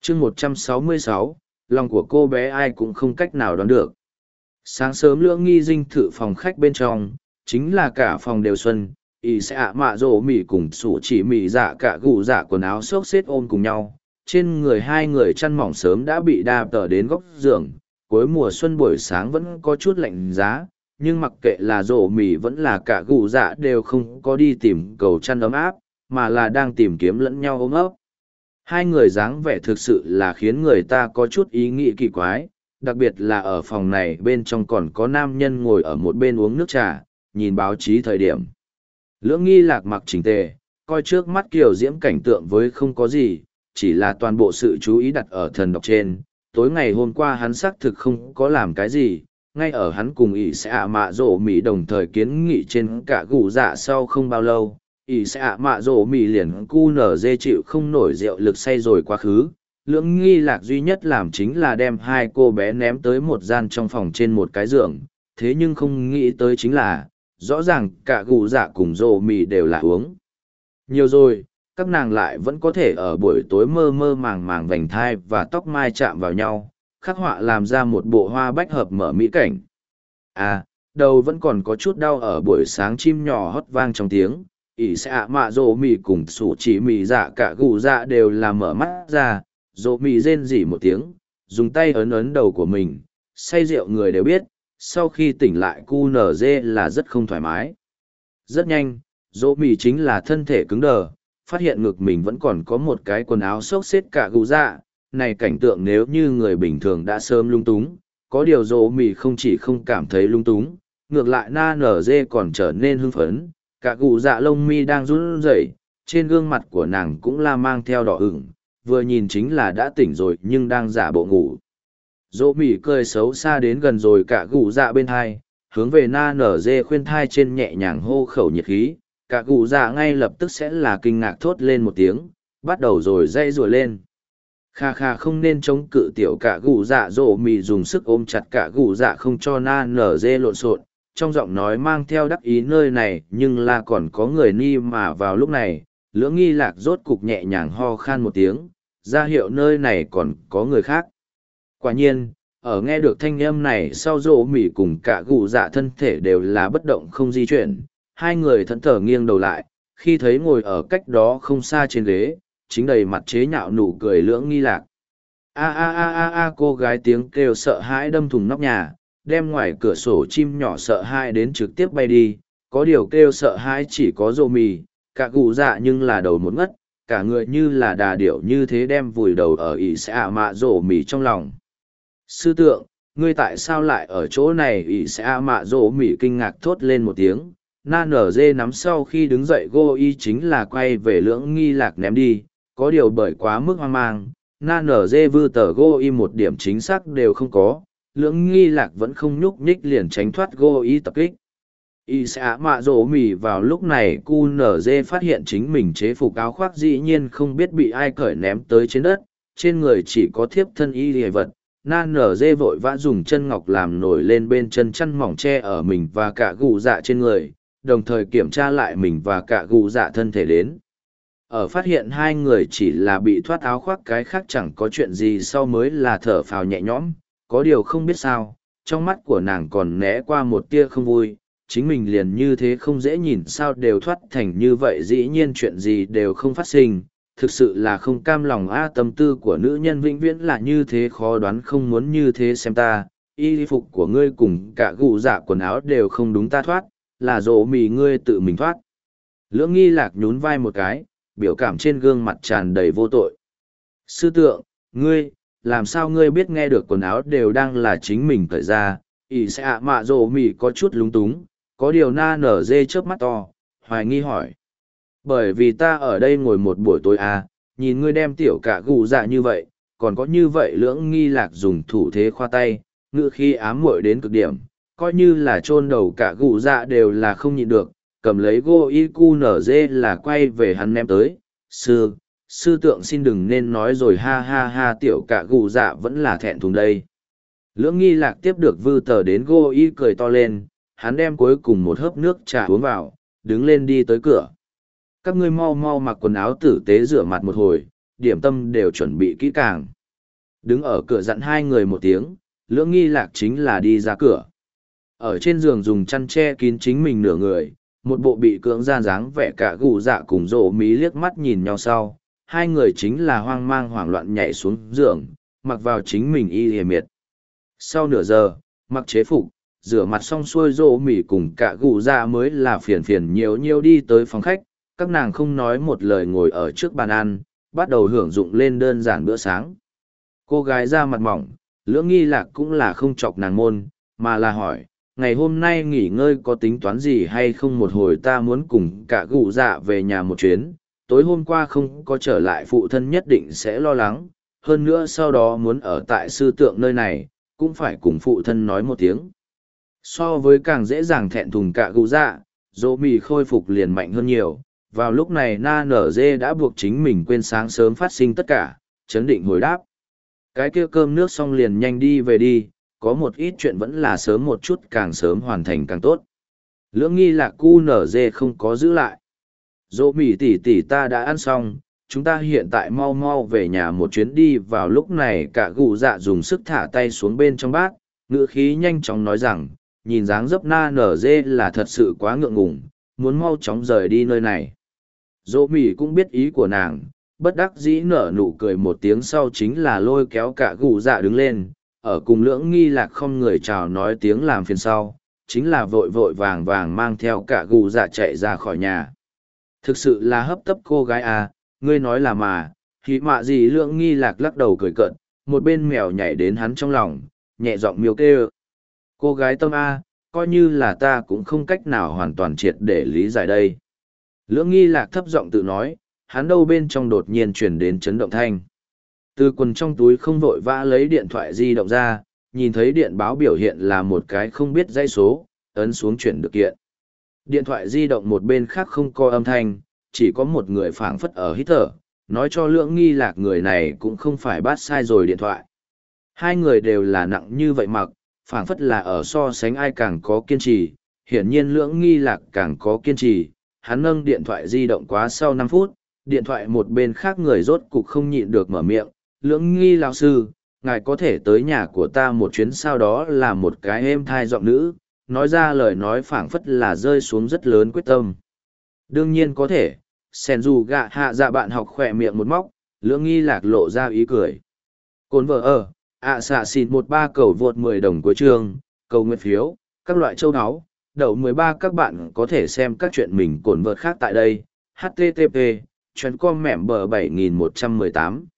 chương 166, lòng của cô bé ai cũng không cách nào đoán được. Sáng sớm Lưỡng Nghi dinh thự phòng khách bên trong, chính là cả phòng đều xuân, ỷ sẽ ạ mạ rổ mỉ cùng sủ chỉ mỉ dạ cả gù dạ quần áo xốc xếp ôm cùng nhau. Trên người hai người chăn mỏng sớm đã bị đa tờ đến góc giường, cuối mùa xuân buổi sáng vẫn có chút lạnh giá, nhưng mặc kệ là rổ mỉ vẫn là cả gù dạ đều không có đi tìm cầu chăn ấm áp, mà là đang tìm kiếm lẫn nhau ôm ấp. Hai người dáng vẻ thực sự là khiến người ta có chút ý nghĩ kỳ quái, đặc biệt là ở phòng này bên trong còn có nam nhân ngồi ở một bên uống nước trà, nhìn báo chí thời điểm. Lưỡng Nghi Lạc mặc chỉnh tề, coi trước mắt kiều diễm cảnh tượng với không có gì, chỉ là toàn bộ sự chú ý đặt ở thần độc trên. Tối ngày hôm qua hắn xác thực không có làm cái gì, ngay ở hắn cùng ỷ sẽ ạ mạ rổ mỉ đồng thời kiến nghị trên cả gù dạ sau không bao lâu, ỷ sẽ ạ mạ rổ mỉ liền cu nở dê chịu không nổi rượu lực say rồi quá khứ. Lưỡng Nghi Lạc duy nhất làm chính là đem hai cô bé ném tới một gian trong phòng trên một cái giường, thế nhưng không nghĩ tới chính là, rõ ràng cả gù dạ cùng rổ mỉ đều là uống nhiều rồi, các nàng lại vẫn có thể ở buổi tối mơ mơ màng màng vành thai và tóc mai chạm vào nhau, khắc họa làm ra một bộ hoa bách hợp mở mỹ cảnh. À, đầu vẫn còn có chút đau ở buổi sáng chim nhỏ hót vang trong tiếng, ỷ sẽ ạ mạ rổ mỉ cùng sủ chỉ mỉ dạ cả gù dạ đều là mở mắt ra, rổ mỉ rên rỉ một tiếng, dùng tay ấn ấn đầu của mình, say rượu người đều biết, sau khi tỉnh lại cu nở dê là rất không thoải mái. Rất nhanh, rổ mỉ chính là thân thể cứng đờ, phát hiện ngực mình vẫn còn có một cái quần áo xốc xếp cả gù dạ, này cảnh tượng nếu như người bình thường đã sớm lung túng, có điều rổ mỉ không chỉ không cảm thấy lung túng, ngược lại na nở dê còn trở nên hưng phấn, cả gù dạ lông mi đang run rẩy, trên gương mặt của nàng cũng là mang theo đỏ ửng, vừa nhìn chính là đã tỉnh rồi nhưng đang giả bộ ngủ. Rổ mỉ cười xấu xa đến gần rồi cả gù dạ bên hai, hướng về na nở dê khuyên thai trên nhẹ nhàng hô khẩu nhiệt khí, cả gù dạ ngay lập tức sẽ là kinh ngạc thốt lên một tiếng, bắt đầu rồi dây rùa lên. Kha kha không nên chống cự tiểu cả gù dạ, rổ mỉ dùng sức ôm chặt cả gù dạ không cho na nở dê lộn xộn, trong giọng nói mang theo đắc ý nơi này nhưng là còn có người ni mà vào lúc này, Lưỡng Nghi Lạc rốt cục nhẹ nhàng ho khan một tiếng, ra hiệu nơi này còn có người khác. Quả nhiên, ở nghe được thanh âm này sau rổ mỉ cùng cả gù dạ thân thể đều là bất động không di chuyển, hai người thẫn thờ nghiêng đầu lại, khi thấy ngồi ở cách đó không xa trên ghế, chính đầy mặt chế nhạo nụ cười Lưỡng Nghi Lạc. A a a a a, cô gái tiếng kêu sợ hãi đâm thủng nóc nhà, đem ngoài cửa sổ chim nhỏ sợ hãi đến trực tiếp bay đi, có điều kêu sợ hãi chỉ có rổ mỉ, cả gù dạ nhưng là đầu một ngất, cả người như là đà điểu như thế đem vùi đầu ở ỷ sẽ ạ mạ rổ mỉ trong lòng. Sư tượng, ngươi tại sao lại ở chỗ này? Ỷ sẽ ạ mạ rổ mỉ kinh ngạc thốt lên một tiếng, na nở dê nắm sau khi đứng dậy gô y chính là quay về Lưỡng Nghi Lạc ném đi, có điều bởi quá mức hoang mang, na nở dê vư tờ gô y một điểm chính xác đều không có, Lưỡng Nghi Lạc vẫn không nhúc nhích liền tránh thoát gô y tập kích. Y sẽ mạ rổ mỉ vào lúc này cu nở dê phát hiện chính mình chế phục áo khoác dĩ nhiên không biết bị ai cởi ném tới trên đất, trên người chỉ có thiếp thân y hề vật. Na nở dê vội vã dùng chân ngọc làm nổi lên bên chân chăn mỏng che ở mình và cả gù dạ trên người, đồng thời kiểm tra lại mình và cả gù dạ thân thể đến. Ở phát hiện hai người chỉ là bị thoát áo khoác cái khác chẳng có chuyện gì sau mới là thở phào nhẹ nhõm, có điều không biết sao, trong mắt của nàng còn né qua một tia không vui, chính mình liền như thế không dễ nhìn sao đều thoát thành như vậy dĩ nhiên chuyện gì đều không phát sinh, thực sự là không cam lòng tâm tư của nữ nhân vĩnh viễn là như thế khó đoán không muốn như thế xem ta, y phục của ngươi cùng cả gù dạ quần áo đều không đúng ta thoát, là rổ mỉ ngươi tự mình thoát. Lưỡng Nghi Lạc nhún vai một cái, biểu cảm trên gương mặt tràn đầy vô tội. Sư tượng, ngươi, làm sao ngươi biết nghe được quần áo đều đang là chính mình cởi ra? Ỷ sẽ ạ mạ rổ mỉ có chút lúng túng, có điều na nở dê chớp mắt to, hoài nghi hỏi. Bởi vì ta ở đây ngồi một buổi tối nhìn ngươi đem tiểu cả gù dạ như vậy, còn có như vậy. Lưỡng Nghi Lạc dùng thủ thế khoa tay, ngự khi ám muội đến cực điểm, coi như là chôn đầu cả gù dạ đều là không nhịn được, cầm lấy gô y cu nở dê là quay về hắn ném tới. Sư tượng xin đừng nên nói rồi, ha ha ha, tiểu cả gù dạ vẫn là thẹn thùng đây. Lưỡng Nghi Lạc tiếp được vư tờ đến gô y cười to lên, hắn đem cuối cùng một hớp nước trà uống vào, đứng lên đi tới cửa. Các ngươi mau mau mặc quần áo tử tế rửa mặt một hồi, điểm tâm đều chuẩn bị kỹ càng. Đứng ở cửa dặn hai người một tiếng, Lưỡng Nghi Lạc chính là đi ra cửa. Ở trên giường dùng chăn che kín chính mình nửa người, một bộ bị cưỡng gian dáng vẻ cả gù dạ cùng rộ mí liếc mắt nhìn nhau sau. Hai người chính là hoang mang hoảng loạn nhảy xuống giường, mặc vào chính mình y hề miệt. Sau nửa giờ, mặc chế phục, rửa mặt xong xuôi rộ mỉ cùng cả gù dạ mới là phiền phiền nhiều đi tới phòng khách. Các nàng không nói một lời ngồi ở trước bàn ăn, bắt đầu hưởng dụng lên đơn giản bữa sáng. Cô gái da mặt mỏng, Lưỡng Nghi Lạc cũng là không chọc nàng môn, mà là hỏi, ngày hôm nay nghỉ ngơi có tính toán gì hay không, một hồi ta muốn cùng cả gù dạ về nhà một chuyến, tối hôm qua không có trở lại phụ thân nhất định sẽ lo lắng, hơn nữa sau đó muốn ở tại sư tượng nơi này, cũng phải cùng phụ thân nói một tiếng. So với càng dễ dàng thẹn thùng cả gù dạ, dỗ mì khôi phục liền mạnh hơn nhiều, vào lúc này na nở dê đã buộc chính mình quên sáng sớm phát sinh tất cả, chấn định hồi đáp. Cái kia cơm nước xong liền nhanh đi về đi, có một ít chuyện vẫn là sớm một chút càng sớm hoàn thành càng tốt. Lưỡng Nghi Lạc cu nở dê không có giữ lại. Dỗ mỉ tỷ ta đã ăn xong, chúng ta hiện tại mau mau về nhà một chuyến đi. Vào lúc này cả gù dạ dùng sức thả tay xuống bên trong bát, ngữ khí nhanh chóng nói rằng, nhìn dáng dấp na nở dê là thật sự quá ngượng ngùng, muốn mau chóng rời đi nơi này. Dỗ mỉ cũng biết ý của nàng, bất đắc dĩ nở nụ cười một tiếng sau chính là lôi kéo cả gù dạ đứng lên, ở cùng Lưỡng Nghi Lạc không người chào nói tiếng làm phiền sau, chính là vội vội vàng vàng mang theo cả gù dạ chạy ra khỏi nhà. Thực sự là hấp tấp cô gái à, ngươi nói là mà, thì mạ gì. Lưỡng Nghi Lạc lắc đầu cười cợt, một bên mèo nhảy đến hắn trong lòng, nhẹ giọng miêu kêu. Cô gái tâm a, coi như là ta cũng không cách nào hoàn toàn triệt để lý giải đây. Lưỡng Nghi Lạc thấp giọng tự nói, hắn đâu bên trong đột nhiên chuyển đến chấn động thanh. Từ quần trong túi không vội vã lấy điện thoại di động ra, nhìn thấy điện báo biểu hiện là một cái không biết dãy số, ấn xuống chuyển được kiện. Điện thoại di động một bên khác không có âm thanh, chỉ có một người phảng phất ở hít thở, nói cho Lưỡng Nghi Lạc người này cũng không phải bắt sai rồi điện thoại. Hai người đều là nặng như vậy mặc, phảng phất là ở so sánh ai càng có kiên trì, hiển nhiên Lưỡng Nghi Lạc càng có kiên trì. Hắn nâng điện thoại di động quá sau 5 phút, điện thoại một bên khác người rốt cục không nhịn được mở miệng, Lưỡng Nghi lão sư, ngài có thể tới nhà của ta một chuyến, sau đó là một cái êm thai giọng nữ, nói ra lời nói phảng phất là rơi xuống rất lớn quyết tâm. Đương nhiên có thể, sen dù gạ hạ dạ bạn học khỏe miệng một móc, Lưỡng Nghi Lạc lộ ra ý cười. Cồn vợ ở, xạ xịn 13 cầu vượt 10 đồng cuối chương, cầu nguyện phiếu, các loại châu áo, đậu 13 các bạn có thể xem các chuyện mình cồn vợt khác tại đây, http, chuyến com mẻm bờ 7118.